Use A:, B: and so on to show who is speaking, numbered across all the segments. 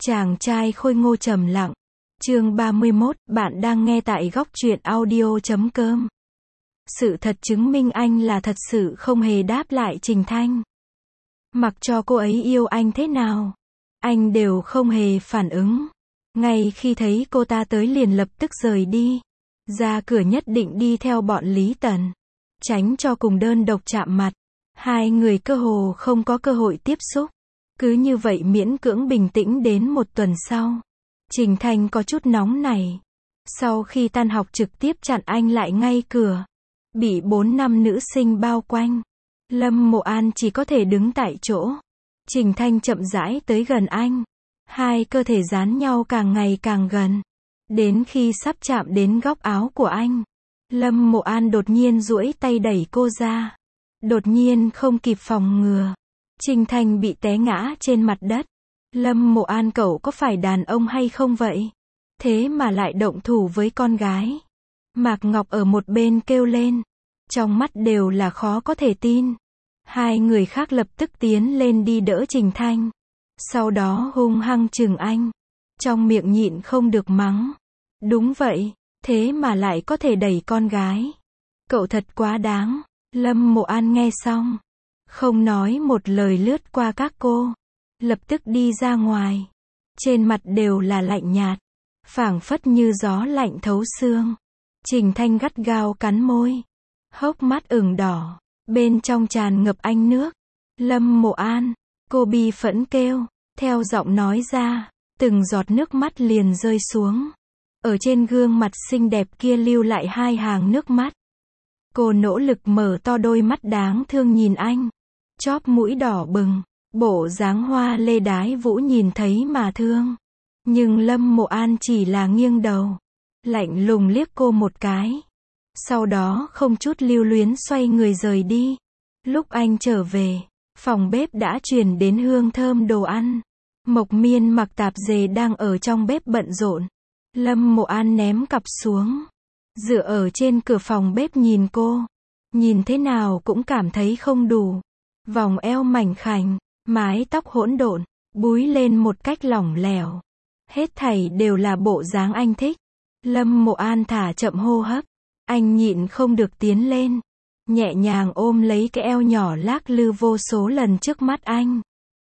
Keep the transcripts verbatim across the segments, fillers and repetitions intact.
A: Chàng trai khôi ngô trầm lặng. Chương ba mươi mốt, bạn đang nghe tại góc truyện audio chấm com. Sự thật chứng minh anh là thật sự không hề đáp lại Trình Thanh. Mặc cho cô ấy yêu anh thế nào, anh đều không hề phản ứng. Ngay khi thấy cô ta tới liền lập tức rời đi. Ra cửa nhất định đi theo bọn Lý Tần. Tránh cho cùng đơn độc chạm mặt. Hai người cơ hồ không có cơ hội tiếp xúc. Cứ như vậy miễn cưỡng bình tĩnh đến một tuần sau. Trình Thanh có chút nóng nảy. Sau khi tan học trực tiếp chặn anh lại ngay cửa. Bị bốn năm nữ sinh bao quanh. Lâm Mộ An chỉ có thể đứng tại chỗ. Trình Thanh chậm rãi tới gần anh. Hai cơ thể dán nhau càng ngày càng gần. Đến khi sắp chạm đến góc áo của anh, Lâm Mộ An đột nhiên duỗi tay đẩy cô ra. Đột nhiên không kịp phòng ngừa. Trình Thanh bị té ngã trên mặt đất. Lâm Mộ An, cậu có phải đàn ông hay không vậy? Thế mà lại động thủ với con gái. Mạc Ngọc ở một bên kêu lên. Trong mắt đều là khó có thể tin. Hai người khác lập tức tiến lên đi đỡ Trình Thanh. Sau đó hung hăng chừng anh. Trong miệng nhịn không được mắng. Đúng vậy, thế mà lại có thể đẩy con gái. Cậu thật quá đáng. Lâm Mộ An nghe xong, không nói một lời lướt qua các cô. Lập tức đi ra ngoài. Trên mặt đều là lạnh nhạt. Phảng phất như gió lạnh thấu xương. Trình Thanh gắt gao cắn môi. Hốc mắt ửng đỏ. Bên trong tràn ngập ánh nước. Lâm Mộ An, cô bi phẫn kêu. Theo giọng nói ra, từng giọt nước mắt liền rơi xuống. Ở trên gương mặt xinh đẹp kia lưu lại hai hàng nước mắt. Cô nỗ lực mở to đôi mắt đáng thương nhìn anh. Chóp mũi đỏ bừng. Bộ dáng hoa lê đái vũ nhìn thấy mà thương. Nhưng Lâm Mộ An chỉ là nghiêng đầu. Lạnh lùng liếc cô một cái. Sau đó không chút lưu luyến xoay người rời đi. Lúc anh trở về, phòng bếp đã truyền đến hương thơm đồ ăn. Mộc Miên mặc tạp dề đang ở trong bếp bận rộn. Lâm Mộ An ném cặp xuống. Dựa ở trên cửa phòng bếp nhìn cô. Nhìn thế nào cũng cảm thấy không đủ. Vòng eo mảnh khảnh, mái tóc hỗn độn, búi lên một cách lỏng lẻo. Hết thảy đều là bộ dáng anh thích. Lâm Mộ An thả chậm hô hấp. Anh nhịn không được tiến lên. Nhẹ nhàng ôm lấy cái eo nhỏ lác lư vô số lần trước mắt anh.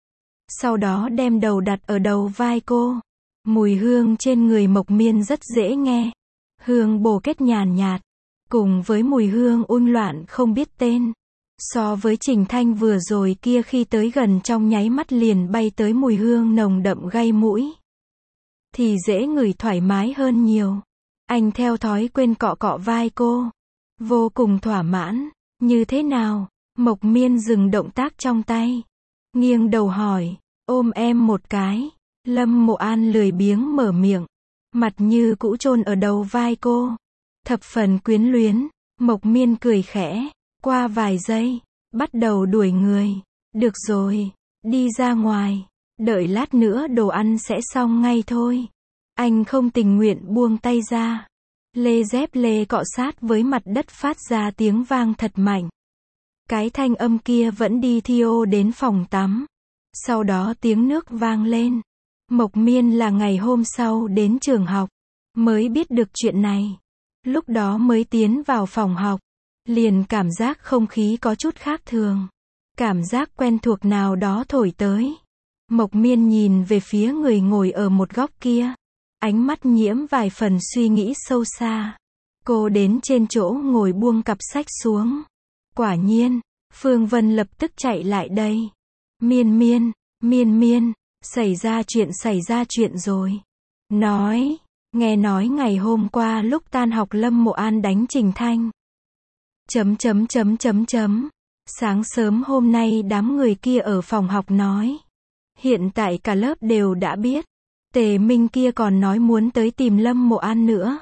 A: Sau đó đem đầu đặt ở đầu vai cô. Mùi hương trên người Mộc Miên rất dễ nghe. Hương bồ kết nhàn nhạt. Cùng với mùi hương ung loạn không biết tên. So với Trình Thanh vừa rồi kia khi tới gần trong nháy mắt liền bay tới mùi hương nồng đậm gây mũi. Thì dễ ngửi thoải mái hơn nhiều. Anh theo thói quen cọ cọ vai cô. Vô cùng thỏa mãn. Như thế nào? Mộc Miên dừng động tác trong tay. Nghiêng đầu hỏi. Ôm em một cái. Lâm Mộ An lười biếng mở miệng. Mặt như cũ chôn ở đầu vai cô. Thập phần quyến luyến. Mộc Miên cười khẽ. Qua vài giây. Bắt đầu đuổi người. Được rồi. Đi ra ngoài. Đợi lát nữa đồ ăn sẽ xong ngay thôi. Anh không tình nguyện buông tay ra. Lê dép lê cọ sát với mặt đất phát ra tiếng vang thật mạnh. Cái thanh âm kia vẫn đi thiêu đến phòng tắm. Sau đó tiếng nước vang lên. Mộc Miên là ngày hôm sau đến trường học. Mới biết được chuyện này. Lúc đó mới tiến vào phòng học. Liền cảm giác không khí có chút khác thường. Cảm giác quen thuộc nào đó thổi tới. Mộc Miên nhìn về phía người ngồi ở một góc kia. Ánh mắt nhiễm vài phần suy nghĩ sâu xa. Cô đến trên chỗ ngồi buông cặp sách xuống. Quả nhiên, Phương Vân lập tức chạy lại đây. Miên Miên, Miên Miên, xảy ra chuyện xảy ra chuyện rồi. Nói, nghe nói ngày hôm qua lúc tan học Lâm Mộ An đánh Trình Thanh. Chấm chấm chấm chấm chấm. Sáng sớm hôm nay đám người kia ở phòng học nói. Hiện tại cả lớp đều đã biết. Tề Minh kia còn nói muốn tới tìm Lâm Mộ An nữa.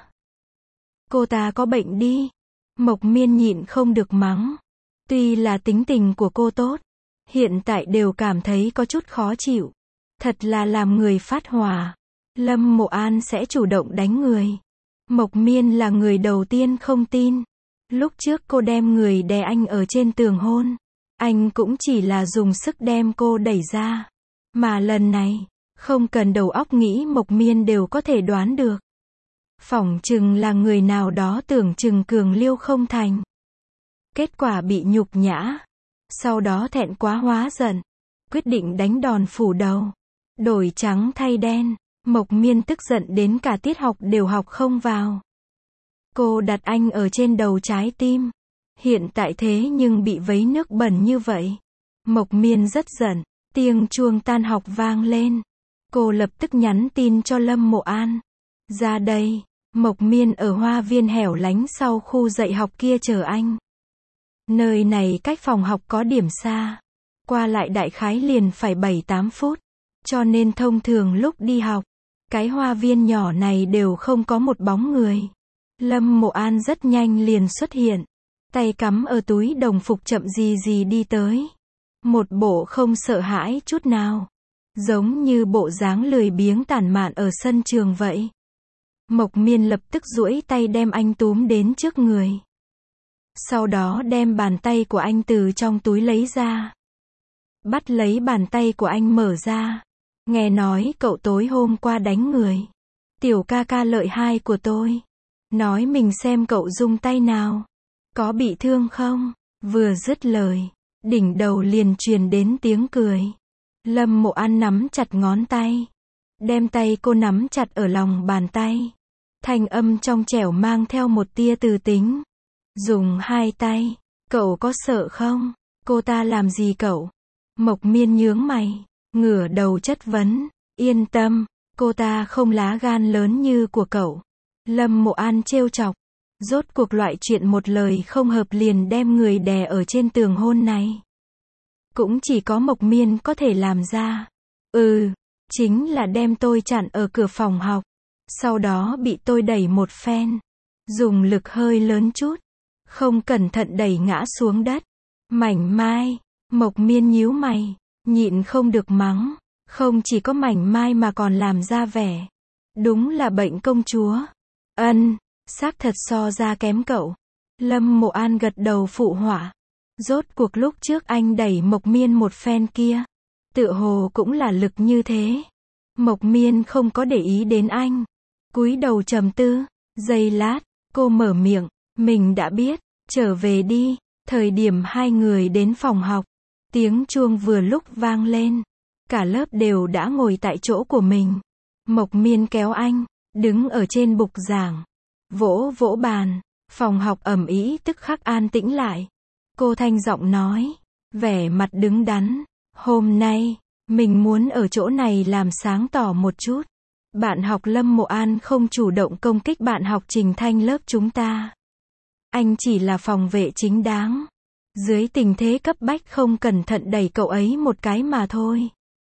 A: Cô ta có bệnh đi. Mộc Miên nhịn không được mắng. Tuy là tính tình của cô tốt, hiện tại đều cảm thấy có chút khó chịu. Thật là làm người phát hỏa. Lâm Mộ An sẽ chủ động đánh người. Mộc Miên là người đầu tiên không tin. Lúc trước cô đem người đè anh ở trên tường hôn. Anh cũng chỉ là dùng sức đem cô đẩy ra. Mà lần này, Không cần đầu óc nghĩ Mộc Miên đều có thể đoán được. Phỏng chừng là người nào đó tưởng chừng cường liêu không thành. Kết quả bị nhục nhã. Sau đó thẹn quá hóa giận. Quyết định đánh đòn phủ đầu. Đổi trắng thay đen. Mộc Miên tức giận đến cả tiết học đều học không vào. Cô đặt anh ở trên đầu trái tim. Hiện tại thế nhưng bị vấy nước bẩn như vậy. Mộc Miên rất giận. Tiếng chuông tan học vang lên. Cô lập tức nhắn tin cho Lâm Mộ An. Ra đây. Mộc Miên ở hoa viên hẻo lánh sau khu dạy học kia chờ anh. Nơi này cách phòng học có điểm xa. Qua lại đại khái liền phải bảy tám phút. Cho nên thông thường lúc đi học, cái hoa viên nhỏ này đều không có một bóng người. Lâm Mộ An rất nhanh liền xuất hiện. Tay cắm ở túi đồng phục chậm gì gì đi tới. Một bộ không sợ hãi chút nào. Giống như bộ dáng lười biếng tản mạn ở sân trường vậy. Mộc Miên lập tức duỗi tay đem anh túm đến trước người. Sau đó đem bàn tay của anh từ trong túi lấy ra. Bắt lấy bàn tay của anh mở ra. Nghe nói cậu tối hôm qua đánh người. Tiểu ca ca lợi hai của tôi. Nói mình xem cậu dùng tay nào. Có bị thương không? Vừa dứt lời. Đỉnh đầu liền truyền đến tiếng cười. Lâm Mộ An nắm chặt ngón tay. Đem tay cô nắm chặt ở lòng bàn tay. Thanh âm trong trẻo mang theo một tia từ tính. Dùng hai tay. Cậu có sợ không? Cô ta làm gì cậu? Mộc Miên nhướng mày. Ngửa đầu chất vấn. Yên tâm. Cô ta không lá gan lớn như của cậu. Lâm Mộ An trêu chọc. Rốt cuộc loại chuyện một lời không hợp liền đem người đè ở trên tường hôn này. Cũng chỉ có Mộc Miên có thể làm ra. Ừ. Chính là đem tôi chặn ở cửa phòng học. Sau đó bị tôi đẩy một phen. Dùng lực hơi lớn chút. Không cẩn thận đẩy ngã xuống đất. Mảnh mai. Mộc Miên nhíu mày. Nhịn không được mắng. Không chỉ có mảnh mai mà còn làm ra vẻ. Đúng là bệnh công chúa. Ân. Xác thật so ra kém cậu. Lâm Mộ An gật đầu phụ họa. Rốt cuộc lúc trước anh đẩy Mộc Miên một phen kia. Tựa hồ cũng là lực như thế. Mộc Miên không có để ý đến anh. Cúi đầu trầm tư. Giây lát, cô mở miệng. Mình đã biết. Trở về đi. Thời điểm hai người đến phòng học. Tiếng chuông vừa lúc vang lên. Cả lớp đều đã ngồi tại chỗ của mình. Mộc Miên kéo anh. Đứng ở trên bục giảng. Vỗ vỗ bàn. Phòng học ầm ĩ tức khắc an tĩnh lại. Cô thanh giọng nói. Vẻ mặt đứng đắn. Hôm nay, mình muốn ở chỗ này làm sáng tỏ một chút. Bạn học Lâm Mộ An không chủ động công kích bạn học Trình Thanh lớp chúng ta. Anh chỉ là phòng vệ chính đáng. Dưới tình thế cấp bách không cẩn thận đẩy cậu ấy một cái mà thôi.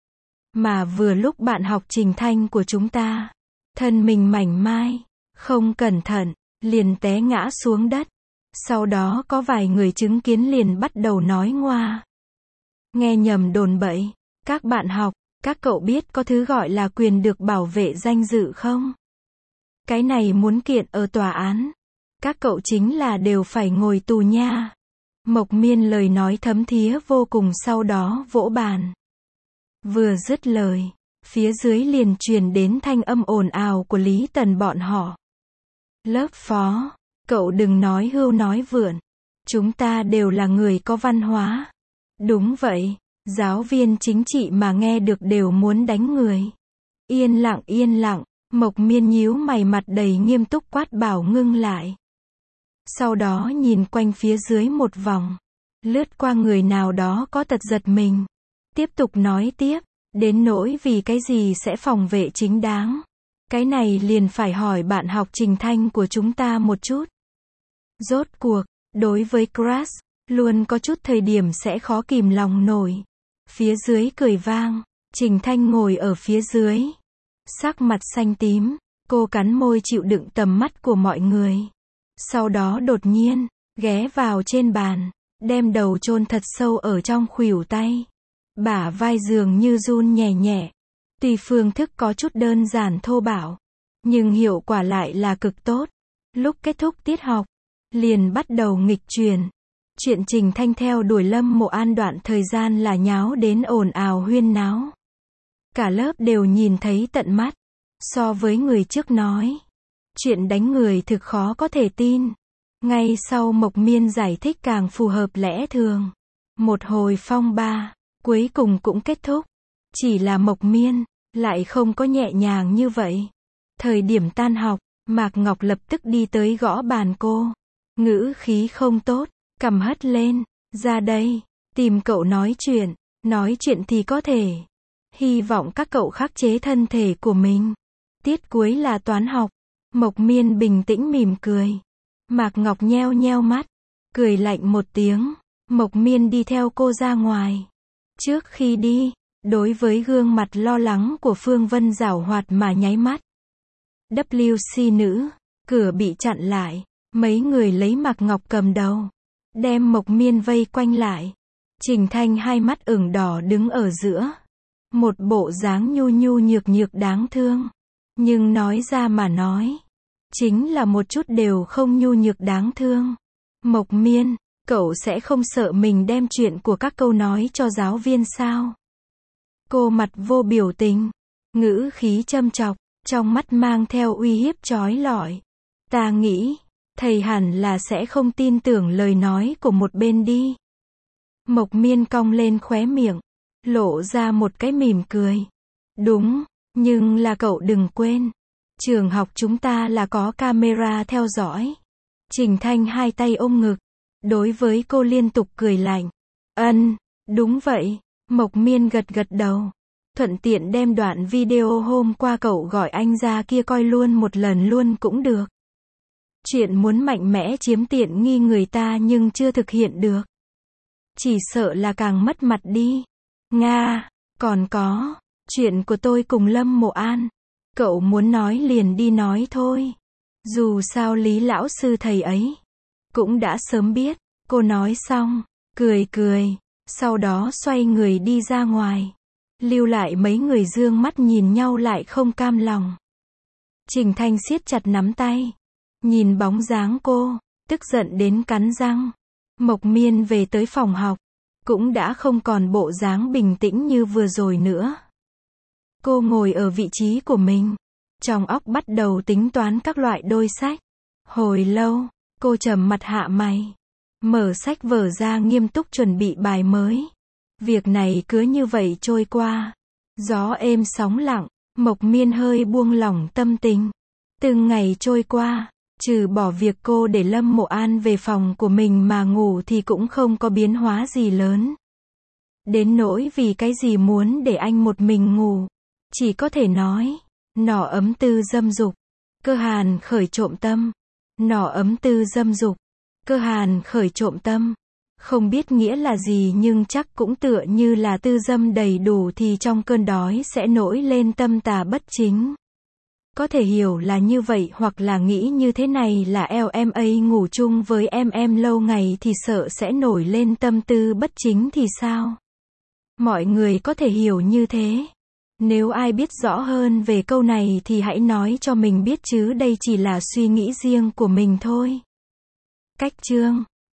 A: Mà vừa lúc bạn học Trình Thanh của chúng ta, thân mình mảnh mai, không cẩn thận, liền té ngã xuống đất. Sau đó có vài người chứng kiến liền bắt đầu nói ngoa. Nghe nhầm đồn bậy. Các bạn học, các cậu biết có thứ gọi là quyền được bảo vệ danh dự không? Cái này muốn kiện ở tòa án. Các cậu chính là đều phải ngồi tù nha. Mộc Miên lời nói thấm thía vô cùng sau đó vỗ bàn. Vừa dứt lời, phía dưới liền truyền đến thanh âm ồn ào của Lý Tần bọn họ. Lớp phó, cậu đừng nói hưu nói vượn. Chúng ta đều là người có văn hóa. Đúng vậy, giáo viên chính trị mà nghe được đều muốn đánh người. Yên lặng yên lặng, Mộc Miên nhíu mày mặt đầy nghiêm túc quát bảo ngưng lại. Sau đó nhìn quanh phía dưới một vòng. Lướt qua người nào đó có tật giật mình. Tiếp tục nói tiếp, đến nỗi vì cái gì sẽ phòng vệ chính đáng. Cái này liền phải hỏi bạn học Trình Thanh của chúng ta một chút. Rốt cuộc, đối với crush, luôn có chút thời điểm sẽ khó kìm lòng nổi. Phía dưới cười vang, Trình Thanh ngồi ở phía dưới. Sắc mặt xanh tím, cô cắn môi chịu đựng tầm mắt của mọi người. Sau đó đột nhiên, ghé vào trên bàn, đem đầu chôn thật sâu ở trong khuỷu tay. Bả vai dường như run nhẹ nhẹ. Tuy phương thức có chút đơn giản thô bạo, nhưng hiệu quả lại là cực tốt. Lúc kết thúc tiết học, liền bắt đầu nghịch truyền. Chuyện Trình Thanh theo đuổi Lâm Mộ An đoạn thời gian là nháo đến ồn ào huyên náo. Cả lớp đều nhìn thấy tận mắt. So với người trước nói, chuyện đánh người thực khó có thể tin. Ngay sau Mộc Miên giải thích càng phù hợp lẽ thường. Một hồi phong ba, cuối cùng cũng kết thúc. Chỉ là Mộc Miên, lại không có nhẹ nhàng như vậy. Thời điểm tan học, Mạc Ngọc lập tức đi tới gõ bàn cô. Ngữ khí không tốt, cầm hất lên. Ra đây, tìm cậu nói chuyện. Nói chuyện thì có thể. Hy vọng các cậu khắc chế thân thể của mình. Tiết cuối là toán học. Mộc Miên bình tĩnh mỉm cười. Mạc Ngọc nheo nheo mắt. Cười lạnh một tiếng. Mộc Miên đi theo cô ra ngoài. Trước khi đi, đối với gương mặt lo lắng của Phương Vân giảo hoạt mà nháy mắt. vê xê nữ, cửa bị chặn lại. Mấy người lấy Mạc Ngọc cầm đầu. Đem Mộc Miên vây quanh lại. Trình Thanh hai mắt ửng đỏ đứng ở giữa. Một bộ dáng nhu nhu nhược nhược đáng thương. Nhưng nói ra mà nói. Chính là một chút đều không nhu nhược đáng thương. Mộc Miên, cậu sẽ không sợ mình đem chuyện của các câu nói cho giáo viên sao? Cô mặt vô biểu tình. Ngữ khí châm chọc. Trong mắt mang theo uy hiếp chói lọi. Ta nghĩ, thầy hẳn là sẽ không tin tưởng lời nói của một bên đi. Mộc Miên cong lên khóe miệng. Lộ ra một cái mỉm cười. Đúng, nhưng là cậu đừng quên. Trường học chúng ta là có camera theo dõi. Trình Thanh hai tay ôm ngực. Đối với cô liên tục cười lạnh. Ân, đúng vậy. Mộc Miên gật gật đầu. Thuận tiện đem đoạn video hôm qua cậu gọi anh ra kia coi luôn một lần luôn cũng được. Chuyện muốn mạnh mẽ chiếm tiện nghi người ta nhưng chưa thực hiện được. Chỉ sợ là càng mất mặt đi. Nga, còn có, chuyện của tôi cùng Lâm Mộ An. Cậu muốn nói liền đi nói thôi. Dù sao Lý lão sư thầy ấy cũng đã sớm biết. Cô nói xong, cười cười, sau đó xoay người đi ra ngoài. Lưu lại mấy người dương mắt nhìn nhau lại không cam lòng. Trình Thanh siết chặt nắm tay. Nhìn bóng dáng cô, tức giận đến cắn răng. Mộc Miên về tới phòng học. Cũng đã không còn bộ dáng bình tĩnh như vừa rồi nữa. Cô ngồi ở vị trí của mình. Trong óc bắt đầu tính toán các loại đôi sách. Hồi lâu, cô trầm mặt hạ mày. Mở sách vở ra nghiêm túc chuẩn bị bài mới. Việc này cứ như vậy trôi qua. Gió êm sóng lặng, Mộc Miên hơi buông lỏng tâm tình. Từng ngày trôi qua, trừ bỏ việc cô để Lâm Mộ An về phòng của mình mà ngủ thì cũng không có biến hóa gì lớn. Đến nỗi vì cái gì muốn để anh một mình ngủ. Chỉ có thể nói, nỏ ấm tư dâm dục. Cơ hàn khởi trộm tâm. Nỏ ấm tư dâm dục. Cơ hàn khởi trộm tâm. Không biết nghĩa là gì nhưng chắc cũng tựa như là tư dâm đầy đủ thì trong cơn đói sẽ nổi lên tâm tà bất chính. Có thể hiểu là như vậy hoặc là nghĩ như thế này là eo em ấy ngủ chung với em em lâu ngày thì sợ sẽ nổi lên tâm tư bất chính thì sao? Mọi người có thể hiểu như thế. Nếu ai biết rõ hơn về câu này thì hãy nói cho mình biết chứ đây chỉ là suy nghĩ riêng của mình thôi. Cách chương